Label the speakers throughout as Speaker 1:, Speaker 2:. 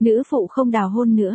Speaker 1: Nữ phụ không đào hôn nữa.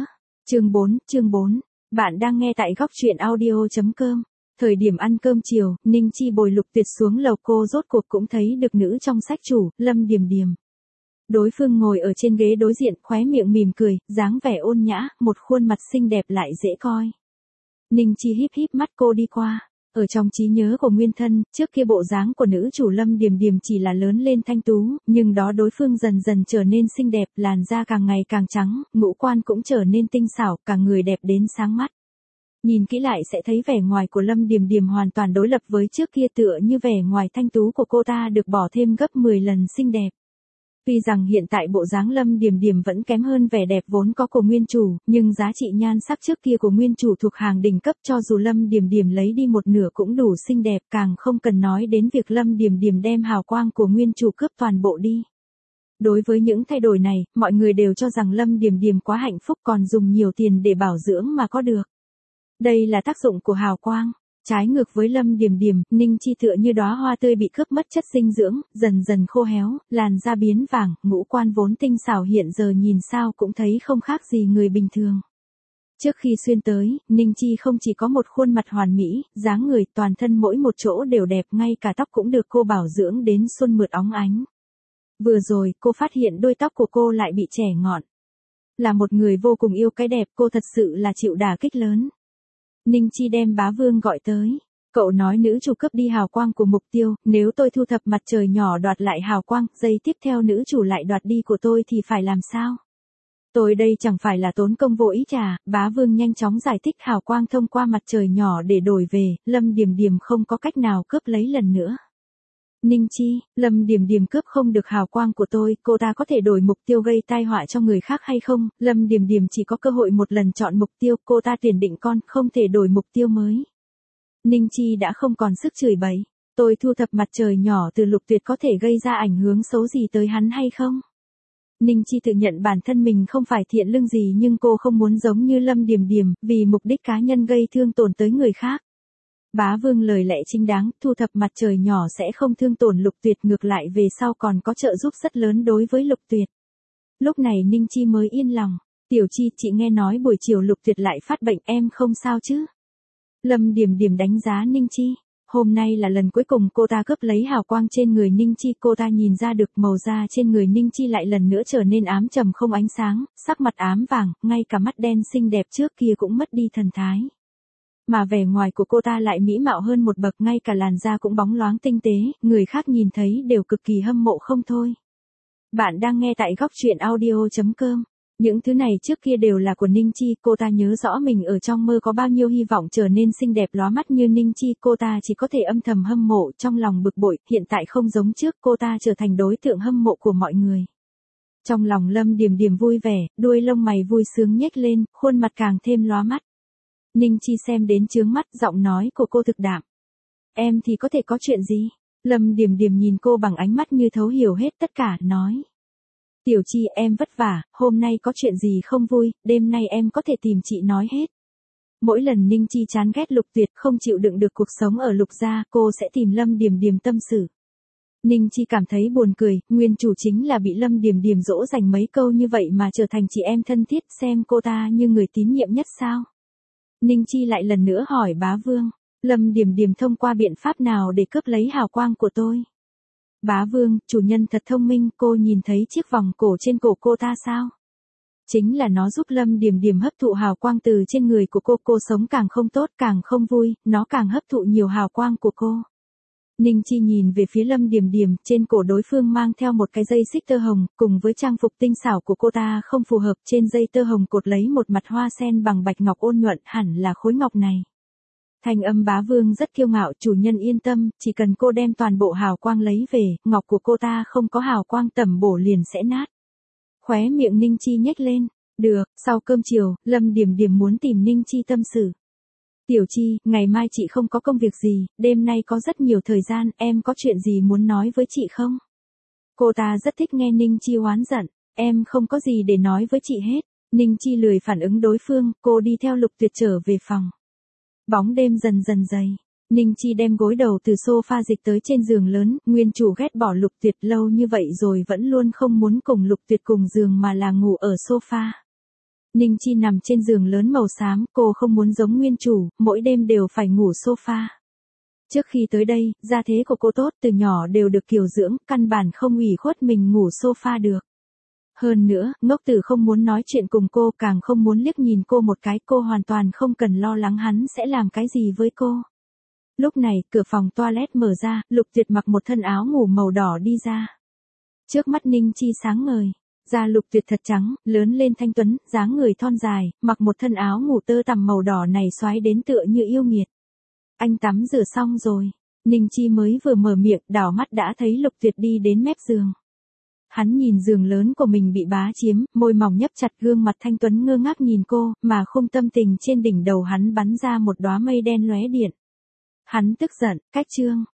Speaker 1: Chương 4. Bạn đang nghe tại góc truyện audio.com. Thời điểm ăn cơm chiều, Ninh Chi bồi Lục Tuyệt xuống lầu, cô rốt cuộc cũng thấy được nữ trong sách chủ, Lâm Điềm Điềm. Đối phương ngồi ở trên ghế đối diện, khóe miệng mỉm cười, dáng vẻ ôn nhã, một khuôn mặt xinh đẹp lại dễ coi. Ninh Chi híp híp mắt, cô đi qua. Ở trong trí nhớ của nguyên thân, trước kia bộ dáng của nữ chủ Lâm Điềm Điềm chỉ là lớn lên thanh tú, nhưng đó đối phương dần dần trở nên xinh đẹp, làn da càng ngày càng trắng, ngũ quan cũng trở nên tinh xảo, cả người đẹp đến sáng mắt. Nhìn kỹ lại sẽ thấy vẻ ngoài của Lâm Điềm Điềm hoàn toàn đối lập với trước kia, tựa như vẻ ngoài thanh tú của cô ta được bỏ thêm gấp 10 lần xinh đẹp. Tuy rằng hiện tại bộ dáng Lâm Điềm Điềm vẫn kém hơn vẻ đẹp vốn có của nguyên chủ, nhưng giá trị nhan sắc trước kia của nguyên chủ thuộc hàng đỉnh cấp, cho dù Lâm Điềm Điềm lấy đi một nửa cũng đủ xinh đẹp, càng không cần nói đến việc Lâm Điềm Điềm đem hào quang của nguyên chủ cướp toàn bộ đi. Đối với những thay đổi này, mọi người đều cho rằng Lâm Điềm Điềm quá hạnh phúc, còn dùng nhiều tiền để bảo dưỡng mà có được. Đây là tác dụng của hào quang. Trái ngược với Lâm Điềm Điềm, Ninh Chi tựa như đóa hoa tươi bị cướp mất chất dinh dưỡng, dần dần khô héo, làn da biến vàng, ngũ quan vốn tinh xảo hiện giờ nhìn sao cũng thấy không khác gì người bình thường. Trước khi xuyên tới, Ninh Chi không chỉ có một khuôn mặt hoàn mỹ, dáng người, toàn thân mỗi một chỗ đều đẹp, ngay cả tóc cũng được cô bảo dưỡng đến xuân mượt óng ánh. Vừa rồi, cô phát hiện đuôi tóc của cô lại bị chẻ ngọn. Là một người vô cùng yêu cái đẹp, cô thật sự là chịu đả kích lớn. Ninh Chi đem Bá Vương gọi tới. Cậu nói nữ chủ cướp đi hào quang của mục tiêu, nếu tôi thu thập mặt trời nhỏ đoạt lại hào quang, giây tiếp theo nữ chủ lại đoạt đi của tôi thì phải làm sao? Tôi đây chẳng phải là tốn công vô ích à? Bá Vương nhanh chóng giải thích, hào quang thông qua mặt trời nhỏ để đổi về, Lâm Điềm Điềm không có cách nào cướp lấy lần nữa. Ninh Chi, Lâm Điềm Điềm cướp không được hào quang của tôi, cô ta có thể đổi mục tiêu gây tai họa cho người khác hay không? Lâm Điềm Điềm chỉ có cơ hội một lần chọn mục tiêu, cô ta tuyển định con, không thể đổi mục tiêu mới. Ninh Chi đã không còn sức chửi bậy. Tôi thu thập mặt trời nhỏ từ Lục Tuyệt có thể gây ra ảnh hưởng xấu gì tới hắn hay không? Ninh Chi tự nhận bản thân mình không phải thiện lương gì, nhưng cô không muốn giống như Lâm Điềm Điềm, vì mục đích cá nhân gây thương tổn tới người khác. Bá Vương lời lẽ chính đáng, thu thập mặt trời nhỏ sẽ không thương tổn Lục Tuyệt, ngược lại về sau còn có trợ giúp rất lớn đối với Lục Tuyệt. Lúc này Ninh Chi mới yên lòng. Tiểu Chi, chị nghe nói buổi chiều Lục Tuyệt lại phát bệnh, em không sao chứ? Lâm Điềm Điềm đánh giá Ninh Chi. Hôm nay là lần cuối cùng cô ta cướp lấy hào quang trên người Ninh Chi, cô ta nhìn ra được màu da trên người Ninh Chi lại lần nữa trở nên ám trầm không ánh sáng, sắc mặt ám vàng, ngay cả mắt đen xinh đẹp trước kia cũng mất đi thần thái. Mà vẻ ngoài của cô ta lại mỹ mạo hơn một bậc, ngay cả làn da cũng bóng loáng tinh tế, người khác nhìn thấy đều cực kỳ hâm mộ không thôi. Bạn đang nghe tại góc truyện audio.com. Những thứ này trước kia đều là của Ninh Chi, cô ta nhớ rõ mình ở trong mơ có bao nhiêu hy vọng trở nên xinh đẹp lóa mắt như Ninh Chi, cô ta chỉ có thể âm thầm hâm mộ, trong lòng bực bội, hiện tại không giống trước, cô ta trở thành đối tượng hâm mộ của mọi người. Trong lòng Lâm Điềm Điềm vui vẻ, đuôi lông mày vui sướng nhếch lên, khuôn mặt càng thêm lóa mắt. Ninh Chi xem đến chướng mắt, giọng nói của cô thực đạm. Em thì có thể có chuyện gì? Lâm Điềm Điềm nhìn cô bằng ánh mắt như thấu hiểu hết tất cả, nói. Tiểu Chi, em vất vả, hôm nay có chuyện gì không vui, đêm nay em có thể tìm chị nói hết. Mỗi lần Ninh Chi chán ghét Lục Tuyệt, không chịu đựng được cuộc sống ở Lục gia, cô sẽ tìm Lâm Điềm Điềm tâm sự. Ninh Chi cảm thấy buồn cười, nguyên chủ chính là bị Lâm Điềm Điềm dỗ dành mấy câu như vậy mà trở thành chị em thân thiết, xem cô ta như người tín nhiệm nhất sao? Ninh Chi lại lần nữa hỏi Bá Vương, Lâm Điềm Điềm thông qua biện pháp nào để cướp lấy hào quang của tôi? Bá Vương, chủ nhân thật thông minh, cô nhìn thấy chiếc vòng cổ trên cổ cô ta sao? Chính là nó giúp Lâm Điềm Điềm hấp thụ hào quang từ trên người của cô sống càng không tốt, càng không vui, nó càng hấp thụ nhiều hào quang của cô. Ninh Chi nhìn về phía Lâm Điềm Điềm, trên cổ đối phương mang theo một cái dây xích tơ hồng, cùng với trang phục tinh xảo của cô ta không phù hợp, trên dây tơ hồng cột lấy một mặt hoa sen bằng bạch ngọc ôn nhuận, hẳn là khối ngọc này. Thanh âm Bá Vương rất kiêu ngạo, chủ nhân yên tâm, chỉ cần cô đem toàn bộ hào quang lấy về, ngọc của cô ta không có hào quang tẩm bổ liền sẽ nát. Khóe miệng Ninh Chi nhếch lên. Được, sau cơm chiều, Lâm Điềm Điềm muốn tìm Ninh Chi tâm sự. Tiểu Chi, ngày mai chị không có công việc gì, đêm nay có rất nhiều thời gian, em có chuyện gì muốn nói với chị không? Cô ta rất thích nghe Ninh Chi oán giận, em không có gì để nói với chị hết. Ninh Chi lười phản ứng đối phương, cô đi theo Lục Tuyệt trở về phòng. Bóng đêm dần dần dày. Ninh Chi đem gối đầu từ sofa dịch tới trên giường lớn, nguyên chủ ghét bỏ Lục Tuyệt lâu như vậy rồi vẫn luôn không muốn cùng Lục Tuyệt cùng giường mà là ngủ ở sofa. Ninh Chi nằm trên giường lớn màu xám, cô không muốn giống nguyên chủ, mỗi đêm đều phải ngủ sofa. Trước khi tới đây, gia thế của cô tốt, từ nhỏ đều được kiều dưỡng, căn bản không ủy khuất mình ngủ sofa được. Hơn nữa, ngốc tử không muốn nói chuyện cùng cô, càng không muốn liếc nhìn cô một cái, cô hoàn toàn không cần lo lắng hắn sẽ làm cái gì với cô. Lúc này, cửa phòng toilet mở ra, Lục Tuyệt mặc một thân áo ngủ màu đỏ đi ra. Trước mắt Ninh Chi sáng ngời, da Lục Tuyệt thật trắng, lớn lên thanh tuấn, dáng người thon dài, mặc một thân áo ngủ tơ tằm màu đỏ này xoái đến tựa như yêu nghiệt. Anh tắm rửa xong rồi, Ninh Chi mới vừa mở miệng, đảo mắt đã thấy Lục Tuyệt đi đến mép giường. Hắn nhìn giường lớn của mình bị bá chiếm, môi mỏng nhấp chặt, gương mặt thanh tuấn ngơ ngác nhìn cô, mà không tâm tình trên đỉnh đầu hắn bắn ra một đóa mây đen lóe điện. Hắn tức giận, cách chương.